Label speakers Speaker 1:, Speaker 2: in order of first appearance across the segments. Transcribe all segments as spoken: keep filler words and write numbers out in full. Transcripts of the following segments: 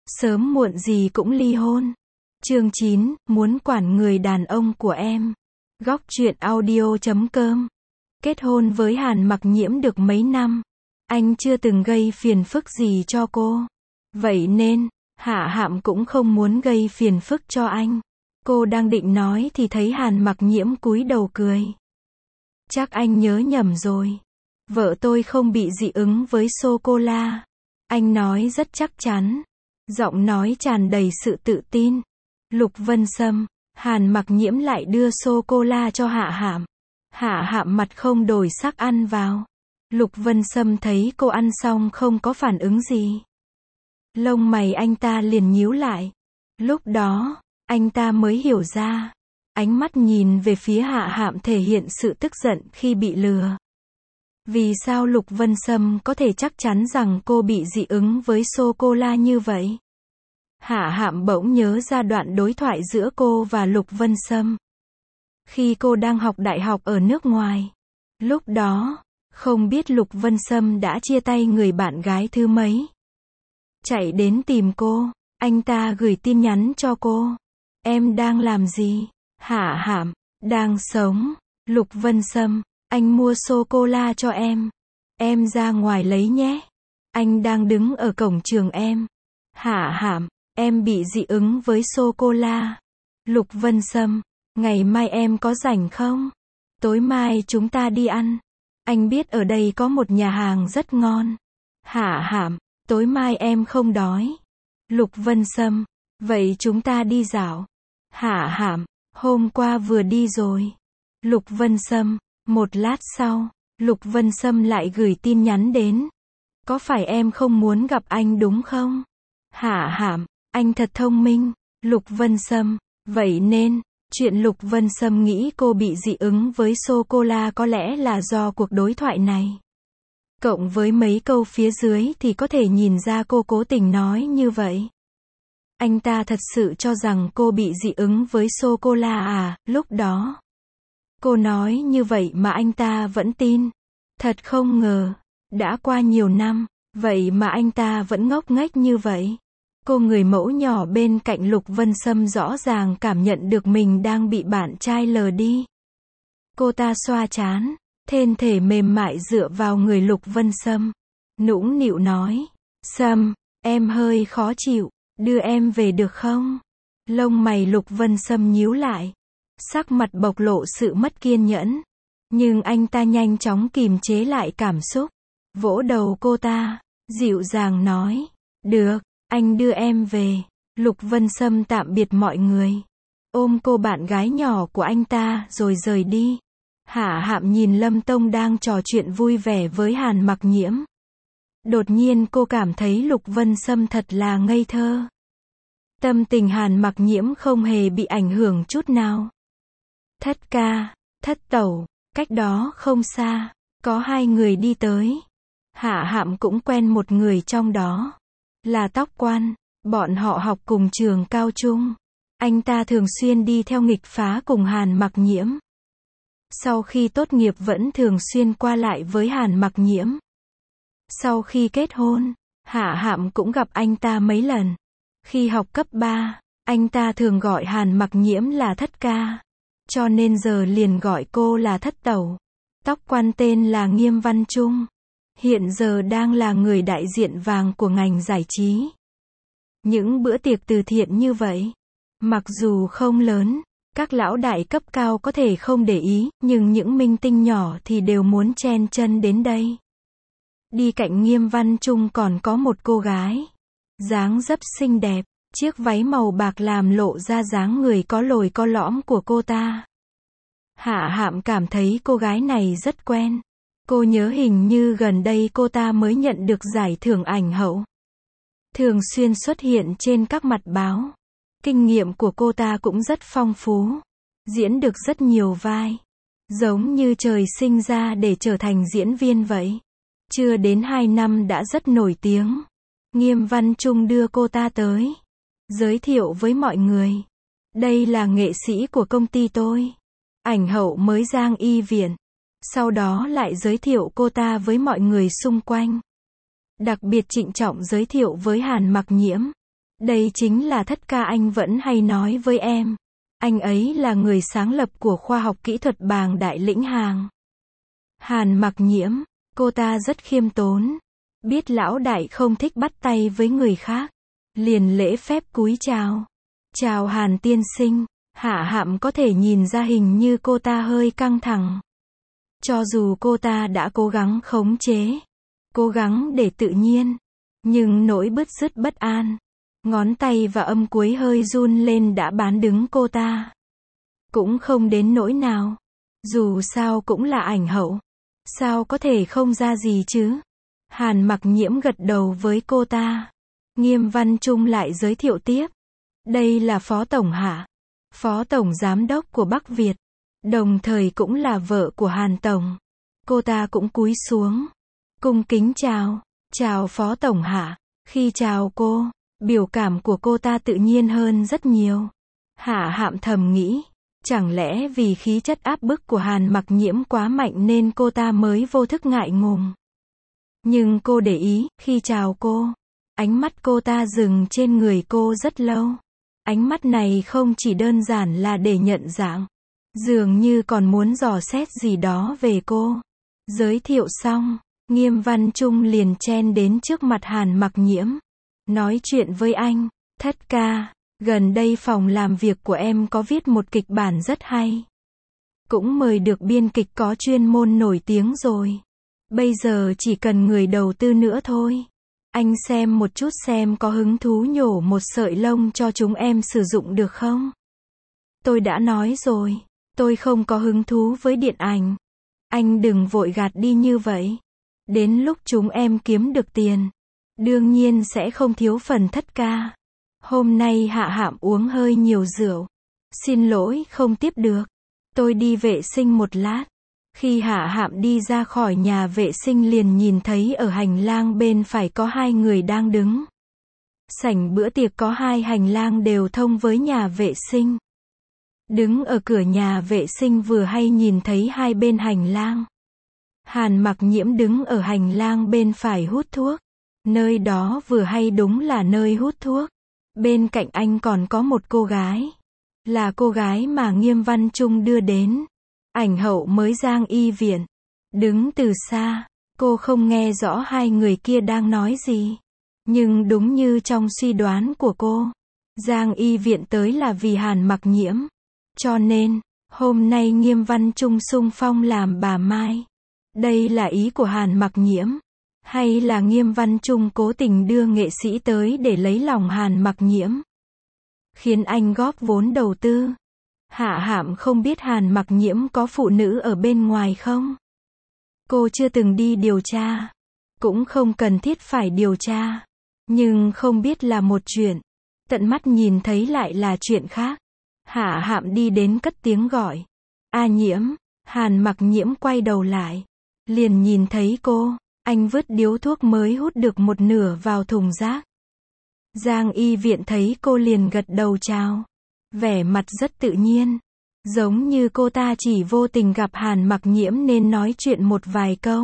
Speaker 1: Sớm muộn gì cũng ly hôn. Chương chín, muốn quản người đàn ông của em. Góc truyện audio chấm com. Kết hôn với Hàn Mặc Nhiễm được mấy năm, anh chưa từng gây phiền phức gì cho cô. Vậy nên, Hạ Hạm cũng không muốn gây phiền phức cho anh. Cô đang định nói thì thấy Hàn Mặc Nhiễm cúi đầu cười. Chắc anh nhớ nhầm rồi. Vợ tôi không bị dị ứng với sô-cô-la. Anh nói rất chắc chắn. Giọng nói tràn đầy sự tự tin. Lục Vân Sâm, Hàn Mặc Nhiễm lại đưa sô-cô-la cho Hạ Hạm. Hạ Hạm mặt không đổi sắc ăn vào. Lục Vân Sâm thấy cô ăn xong không có phản ứng gì. Lông mày anh ta liền nhíu lại. Lúc đó, anh ta mới hiểu ra. Ánh mắt nhìn về phía Hạ Hạm thể hiện sự tức giận khi bị lừa. Vì sao Lục Vân Sâm có thể chắc chắn rằng cô bị dị ứng với sô-cô-la như vậy? Hạ Hạm bỗng nhớ ra đoạn đối thoại giữa cô và Lục Vân Sâm. Khi cô đang học đại học ở nước ngoài. Lúc đó, không biết Lục Vân Sâm đã chia tay người bạn gái thứ mấy. Chạy đến tìm cô, anh ta gửi tin nhắn cho cô. Em đang làm gì? Hạ Hạm, đang sống. Lục Vân Sâm, anh mua sô-cô-la cho em. Em ra ngoài lấy nhé. Anh đang đứng ở cổng trường em. Hạ Hạm, em bị dị ứng với sô-cô-la. Lục Vân Sâm, ngày mai em có rảnh không? Tối mai chúng ta đi ăn. Anh biết ở đây có một nhà hàng rất ngon. Hạ Hạm, tối mai em không đói. Lục Vân Sâm, vậy chúng ta đi dạo. Hạ Hạm, hôm qua vừa đi rồi. Lục Vân Sâm, một lát sau, Lục Vân Sâm lại gửi tin nhắn đến. Có phải em không muốn gặp anh đúng không? Hạ Hạm, anh thật thông minh. Lục Vân Sâm, vậy nên, chuyện Lục Vân Sâm nghĩ cô bị dị ứng với sô-cô-la có lẽ là do cuộc đối thoại này. Cộng với mấy câu phía dưới thì có thể nhìn ra cô cố tình nói như vậy. Anh ta thật sự cho rằng cô bị dị ứng với sô-cô-la à, lúc đó. Cô nói như vậy mà anh ta vẫn tin. Thật không ngờ, đã qua nhiều năm, vậy mà anh ta vẫn ngốc nghếch như vậy. Cô người mẫu nhỏ bên cạnh Lục Vân Sâm rõ ràng cảm nhận được mình đang bị bạn trai lờ đi. Cô ta xoa trán, thân thể mềm mại dựa vào người Lục Vân Sâm. Nũng nịu nói, Sâm, em hơi khó chịu, đưa em về được không? Lông mày Lục Vân Sâm nhíu lại. Sắc mặt bộc lộ sự mất kiên nhẫn. Nhưng anh ta nhanh chóng kìm chế lại cảm xúc. Vỗ đầu cô ta, dịu dàng nói, được, anh đưa em về. Lục Vân Sâm tạm biệt mọi người. Ôm cô bạn gái nhỏ của anh ta rồi rời đi. Hạ Hạm nhìn Lâm Tông đang trò chuyện vui vẻ với Hàn Mặc Nhiễm. Đột nhiên cô cảm thấy Lục Vân Sâm thật là ngây thơ. Tâm tình Hàn Mặc Nhiễm không hề bị ảnh hưởng chút nào. Thất ca, thất tẩu, cách đó không xa, có hai người đi tới. Hạ Hạm cũng quen một người trong đó. Là Tóc Quan, bọn họ học cùng trường cao trung. Anh ta thường xuyên đi theo nghịch phá cùng Hàn Mặc Nhiễm. Sau khi tốt nghiệp vẫn thường xuyên qua lại với Hàn Mặc Nhiễm. Sau khi kết hôn, Hạ Hạm cũng gặp anh ta mấy lần. Khi học cấp ba, anh ta thường gọi Hàn Mặc Nhiễm là thất ca. Cho nên giờ liền gọi cô là thất tẩu. Tóc Quan tên là Nghiêm Văn Trung. Hiện giờ đang là người đại diện vàng của ngành giải trí. Những bữa tiệc từ thiện như vậy, mặc dù không lớn, các lão đại cấp cao có thể không để ý, nhưng những minh tinh nhỏ thì đều muốn chen chân đến đây. Đi cạnh Nghiêm Văn Trung còn có một cô gái. Dáng dấp xinh đẹp, chiếc váy màu bạc làm lộ ra dáng người có lồi có lõm của cô ta. Hạ Hạm cảm thấy cô gái này rất quen. Cô nhớ hình như gần đây cô ta mới nhận được giải thưởng ảnh hậu. Thường xuyên xuất hiện trên các mặt báo. Kinh nghiệm của cô ta cũng rất phong phú. Diễn được rất nhiều vai. Giống như trời sinh ra để trở thành diễn viên vậy. Chưa đến hai năm đã rất nổi tiếng. Nghiêm Văn Trung đưa cô ta tới. Giới thiệu với mọi người. Đây là nghệ sĩ của công ty tôi. Ảnh hậu mới Giang Y Viện. Sau đó lại giới thiệu cô ta với mọi người xung quanh. Đặc biệt trịnh trọng giới thiệu với Hàn Mặc Nhiễm. Đây chính là thất ca anh vẫn hay nói với em. Anh ấy là người sáng lập của khoa học kỹ thuật Bàng Đại Lĩnh Hàng. Hàn Mặc Nhiễm, cô ta rất khiêm tốn. Biết lão đại không thích bắt tay với người khác. Liền lễ phép cúi chào. Chào Hàn tiên sinh. Hạ Hạm có thể nhìn ra hình như cô ta hơi căng thẳng. Cho dù cô ta đã cố gắng khống chế, cố gắng để tự nhiên, nhưng nỗi bứt rứt bất an, ngón tay và âm cuối hơi run lên đã bán đứng cô ta. Cũng không đến nỗi nào. Dù sao cũng là ảnh hậu. Sao có thể không ra gì chứ? Hàn Mặc Nhiễm gật đầu với cô ta. Nghiêm Văn Trung lại giới thiệu tiếp. Đây là Phó Tổng Hạ. Phó Tổng Giám đốc của Bắc Việt. Đồng thời cũng là vợ của Hàn Tổng. Cô ta cũng cúi xuống. Cung kính chào. Chào Phó Tổng Hạ. Khi chào cô, biểu cảm của cô ta tự nhiên hơn rất nhiều. Hạ Hạm thầm nghĩ. Chẳng lẽ vì khí chất áp bức của Hàn Mặc Nhiễm quá mạnh nên cô ta mới vô thức ngại ngùng. Nhưng cô để ý, khi chào cô, ánh mắt cô ta dừng trên người cô rất lâu. Ánh mắt này không chỉ đơn giản là để nhận dạng, dường như còn muốn dò xét gì đó về cô. Giới thiệu xong, Nghiêm Văn Trung liền chen đến trước mặt Hàn Mặc Nhiễm. Nói chuyện với anh, thất ca, gần đây phòng làm việc của em có viết một kịch bản rất hay. Cũng mời được biên kịch có chuyên môn nổi tiếng rồi. Bây giờ chỉ cần người đầu tư nữa thôi. Anh xem một chút xem có hứng thú nhổ một sợi lông cho chúng em sử dụng được không? Tôi đã nói rồi, tôi không có hứng thú với điện ảnh. Anh đừng vội gạt đi như vậy. Đến lúc chúng em kiếm được tiền, đương nhiên sẽ không thiếu phần thất ca. Hôm nay Hạ Hạm uống hơi nhiều rượu. Xin lỗi không tiếp được. Tôi đi vệ sinh một lát. Khi Hạ Hạm đi ra khỏi nhà vệ sinh liền nhìn thấy ở hành lang bên phải có hai người đang đứng. Sảnh bữa tiệc có hai hành lang đều thông với nhà vệ sinh. Đứng ở cửa nhà vệ sinh vừa hay nhìn thấy hai bên hành lang. Hàn Mặc Nhiễm đứng ở hành lang bên phải hút thuốc. Nơi đó vừa hay đúng là nơi hút thuốc. Bên cạnh anh còn có một cô gái. Là cô gái mà Nghiêm Văn Trung đưa đến. Ảnh hậu mới Giang Y Viện. Đứng từ xa, cô không nghe rõ hai người kia đang nói gì. Nhưng đúng như trong suy đoán của cô, Giang Y Viện tới là vì Hàn Mặc Nhiễm. Cho nên, hôm nay Nghiêm Văn Trung xung phong làm bà Mai. Đây là ý của Hàn Mặc Nhiễm. Hay là Nghiêm Văn Trung cố tình đưa nghệ sĩ tới để lấy lòng Hàn Mặc Nhiễm, khiến anh góp vốn đầu tư. Hạ Hạm không biết Hàn Mặc Nhiễm có phụ nữ ở bên ngoài không? Cô chưa từng đi điều tra. Cũng không cần thiết phải điều tra. Nhưng không biết là một chuyện. Tận mắt nhìn thấy lại là chuyện khác. Hạ Hạm đi đến cất tiếng gọi. A Nhiễm. Hàn Mặc Nhiễm quay đầu lại. Liền nhìn thấy cô. Anh vứt điếu thuốc mới hút được một nửa vào thùng rác. Giang Y Viện thấy cô liền gật đầu chào. Vẻ mặt rất tự nhiên. Giống như cô ta chỉ vô tình gặp Hàn Mặc Nhiễm nên nói chuyện một vài câu.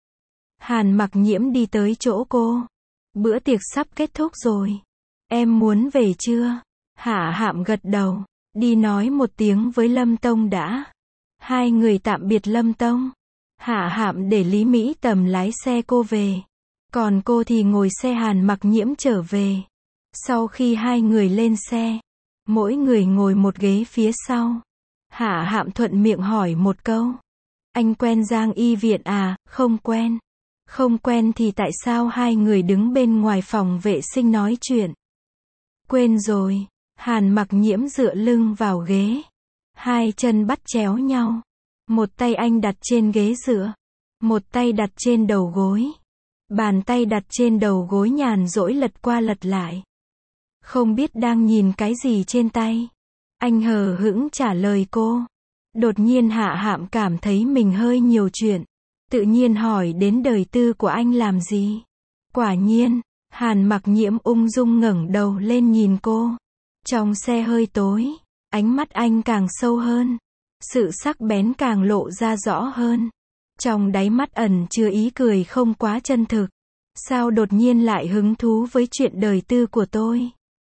Speaker 1: Hàn Mặc Nhiễm đi tới chỗ cô. Bữa tiệc sắp kết thúc rồi. Em muốn về chưa? Hạ Hạm gật đầu. Đi nói một tiếng với Lâm Tông đã. Hai người tạm biệt Lâm Tông. Hạ Hạm để Lý Mỹ Tầm lái xe cô về. Còn cô thì ngồi xe Hàn Mặc Nhiễm trở về. Sau khi hai người lên xe, mỗi người ngồi một ghế phía sau. Hạ Hạm thuận miệng hỏi một câu. Anh quen Giang Y Viện à? Không quen. Không quen thì tại sao hai người đứng bên ngoài phòng vệ sinh nói chuyện? Quên rồi. Hàn Mặc Nhiễm dựa lưng vào ghế. Hai chân bắt chéo nhau. Một tay anh đặt trên ghế dựa. Một tay đặt trên đầu gối. Bàn tay đặt trên đầu gối nhàn rỗi lật qua lật lại. Không biết đang nhìn cái gì trên tay. Anh hờ hững trả lời cô. Đột nhiên Hạ Hạm cảm thấy mình hơi nhiều chuyện. Tự nhiên hỏi đến đời tư của anh làm gì. Quả nhiên, Hàn Mặc Nhiễm ung dung ngẩng đầu lên nhìn cô. Trong xe hơi tối, ánh mắt anh càng sâu hơn. Sự sắc bén càng lộ ra rõ hơn. Trong đáy mắt ẩn chứa ý cười không quá chân thực. Sao đột nhiên lại hứng thú với chuyện đời tư của tôi?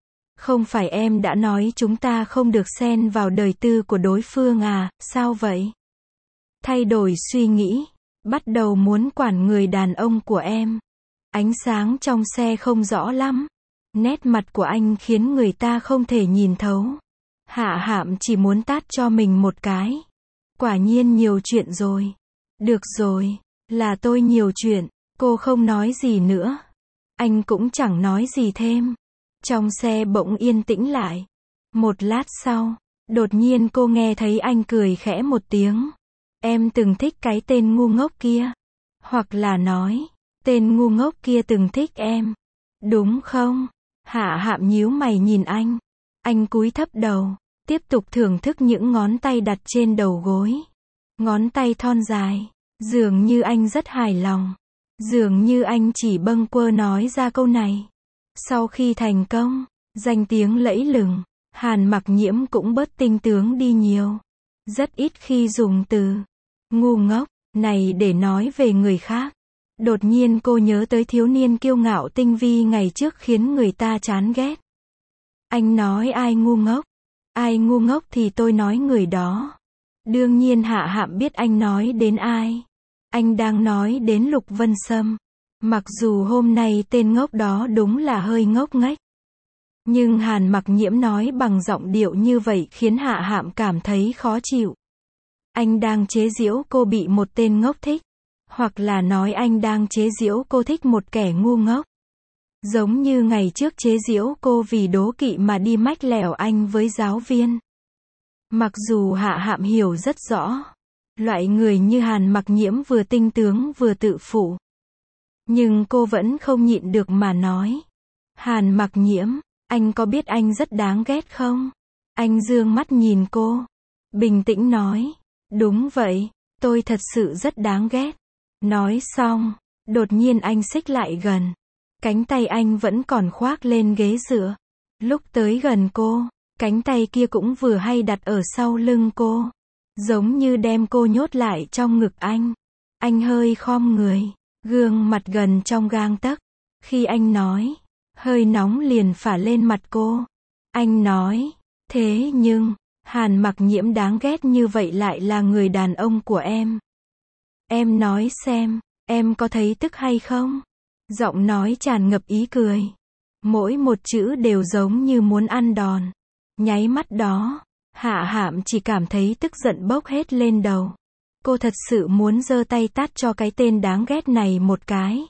Speaker 1: Không phải em đã nói chúng ta không được xen vào đời tư của đối phương à, sao vậy? Thay đổi suy nghĩ, bắt đầu muốn quản người đàn ông của em. Ánh sáng trong xe không rõ lắm. Nét mặt của anh khiến người ta không thể nhìn thấu. Hạ Hạm chỉ muốn tát cho mình một cái. Quả nhiên nhiều chuyện rồi. Được rồi, là tôi nhiều chuyện. Cô không nói gì nữa. Anh cũng chẳng nói gì thêm. Trong xe bỗng yên tĩnh lại. Một lát sau, đột nhiên cô nghe thấy anh cười khẽ một tiếng. Em từng thích cái tên ngu ngốc kia. Hoặc là nói, tên ngu ngốc kia từng thích em. Đúng không? Hạ Hạm nhíu mày nhìn anh. Anh cúi thấp đầu, tiếp tục thưởng thức những ngón tay đặt trên đầu gối. Ngón tay thon dài, dường như anh rất hài lòng. Dường như anh chỉ bâng quơ nói ra câu này. Sau khi thành công, danh tiếng lẫy lừng, Hàn Mặc Nhiễm cũng bớt tinh tướng đi nhiều. Rất ít khi dùng từ ngu ngốc này để nói về người khác. Đột nhiên cô nhớ tới thiếu niên kiêu ngạo tinh vi ngày trước khiến người ta chán ghét. Anh nói ai ngu ngốc? Ai ngu ngốc thì tôi nói người đó. Đương nhiên Hạ Hạm biết anh nói đến ai. Anh đang nói đến Lục Vân Sâm. Mặc dù hôm nay tên ngốc đó đúng là hơi ngốc nghếch. Nhưng Hàn Mặc Nhiễm nói bằng giọng điệu như vậy khiến Hạ Hạm cảm thấy khó chịu. Anh đang chế giễu cô bị một tên ngốc thích. Hoặc là nói anh đang chế giễu cô thích một kẻ ngu ngốc. Giống như ngày trước chế giễu cô vì đố kỵ mà đi mách lẻo anh với giáo viên. Mặc dù Hạ Hạm hiểu rất rõ. Loại người như Hàn Mặc Nhiễm vừa tinh tướng vừa tự phụ. Nhưng cô vẫn không nhịn được mà nói. Hàn Mặc Nhiễm, anh có biết anh rất đáng ghét không? Anh dương mắt nhìn cô. Bình tĩnh nói. Đúng vậy, tôi thật sự rất đáng ghét. Nói xong, đột nhiên anh xích lại gần. Cánh tay anh vẫn còn khoác lên ghế dựa. Lúc tới gần cô, cánh tay kia cũng vừa hay đặt ở sau lưng cô. Giống như đem cô nhốt lại trong ngực anh. Anh hơi khom người, gương mặt gần trong gang tấc. Khi anh nói, hơi nóng liền phả lên mặt cô. Anh nói, thế nhưng, Hàn Mặc Nhiễm đáng ghét như vậy lại là người đàn ông của em. Em nói xem, em có thấy tức hay không? Giọng nói tràn ngập ý cười. Mỗi một chữ đều giống như muốn ăn đòn. Nháy mắt đó, Hạ Hạm chỉ cảm thấy tức giận bốc hết lên đầu. Cô thật sự muốn giơ tay tát cho cái tên đáng ghét này một cái.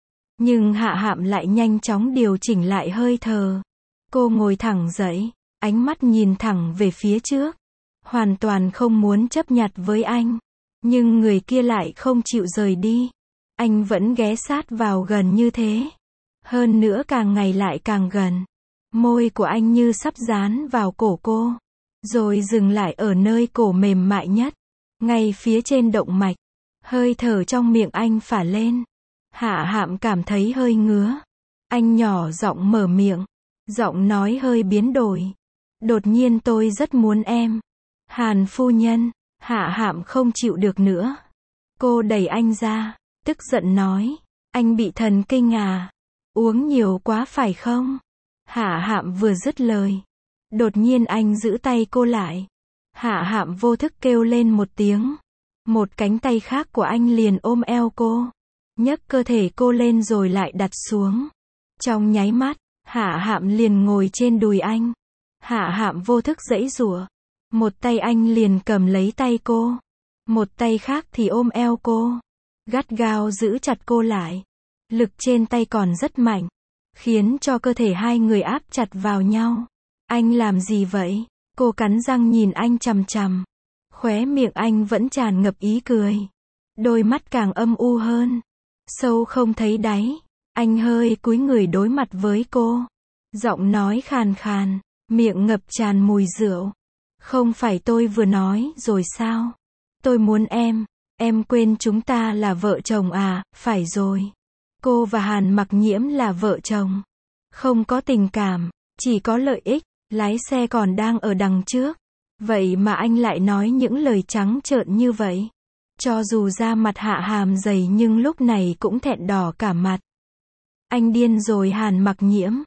Speaker 1: Nhưng Hạ Hạm lại nhanh chóng điều chỉnh lại hơi thở. Cô ngồi thẳng dậy, ánh mắt nhìn thẳng về phía trước. Hoàn toàn không muốn chấp nhặt với anh. Nhưng người kia lại không chịu rời đi. Anh vẫn ghé sát vào gần như thế. Hơn nữa càng ngày lại càng gần. Môi của anh như sắp dán vào cổ cô. Rồi dừng lại ở nơi cổ mềm mại nhất. Ngay phía trên động mạch. Hơi thở trong miệng anh phả lên. Hạ Hạm cảm thấy hơi ngứa. Anh nhỏ giọng mở miệng. Giọng nói hơi biến đổi. Đột nhiên tôi rất muốn em. Hàn phu nhân. Hạ Hạm không chịu được nữa. Cô đẩy anh ra. Tức giận nói. Anh bị thần kinh à? Uống nhiều quá phải không? Hạ Hạm vừa dứt lời. Đột nhiên anh giữ tay cô lại. Hạ Hạm vô thức kêu lên một tiếng. Một cánh tay khác của anh liền ôm eo cô. Nhấc cơ thể cô lên rồi lại đặt xuống. Trong nháy mắt, Hạ Hạm liền ngồi trên đùi anh. Hạ Hạm vô thức giãy giụa. Một tay anh liền cầm lấy tay cô. Một tay khác thì ôm eo cô. Gắt gao giữ chặt cô lại. Lực trên tay còn rất mạnh. Khiến cho cơ thể hai người áp chặt vào nhau. Anh làm gì vậy? Cô cắn răng nhìn anh chằm chằm. Khóe miệng anh vẫn tràn ngập ý cười. Đôi mắt càng âm u hơn. Sâu không thấy đáy. Anh hơi cúi người đối mặt với cô. Giọng nói khàn khàn. Miệng ngập tràn mùi rượu. Không phải tôi vừa nói rồi sao? Tôi muốn em. Em quên chúng ta là vợ chồng à? Phải rồi. Cô và Hàn Mặc Nhiễm là vợ chồng. Không có tình cảm. Chỉ có lợi ích. Lái xe còn đang ở đằng trước. Vậy mà anh lại nói những lời trắng trợn như vậy. Cho dù da mặt Hạ Hàm dày nhưng lúc này cũng thẹn đỏ cả mặt. Anh điên rồi Hàn Mặc Nhiễm.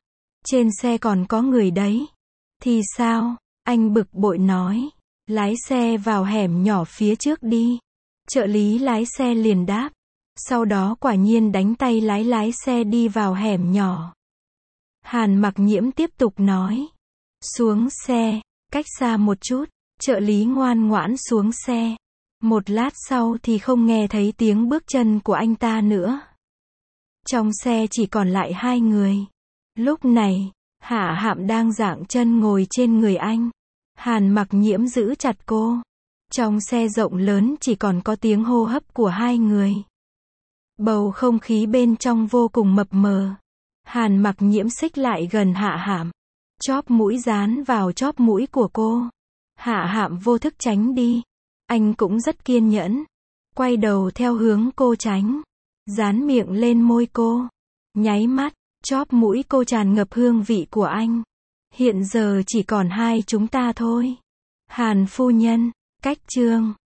Speaker 1: Trên xe còn có người đấy. Thì sao? Anh bực bội nói. Lái xe vào hẻm nhỏ phía trước đi. Trợ lý lái xe liền đáp. Sau đó quả nhiên đánh tay lái lái xe đi vào hẻm nhỏ. Hàn Mặc Nhiễm tiếp tục nói. Xuống xe, cách xa một chút, trợ lý ngoan ngoãn xuống xe. Một lát sau thì không nghe thấy tiếng bước chân của anh ta nữa. Trong xe chỉ còn lại hai người. Lúc này, Hạ Hạm đang giãng chân ngồi trên người anh. Hàn Mặc Nhiễm giữ chặt cô. Trong xe rộng lớn chỉ còn có tiếng hô hấp của hai người. Bầu không khí bên trong vô cùng mập mờ. Hàn Mặc Nhiễm xích lại gần Hạ Hạm. Chóp mũi dán vào chóp mũi của cô. Hạ Hạm vô thức tránh đi. Anh cũng rất kiên nhẫn. Quay đầu theo hướng cô tránh. Dán miệng lên môi cô. Nháy mắt, chóp mũi cô tràn ngập hương vị của anh. Hiện giờ chỉ còn hai chúng ta thôi. Hàn phu nhân, cách chương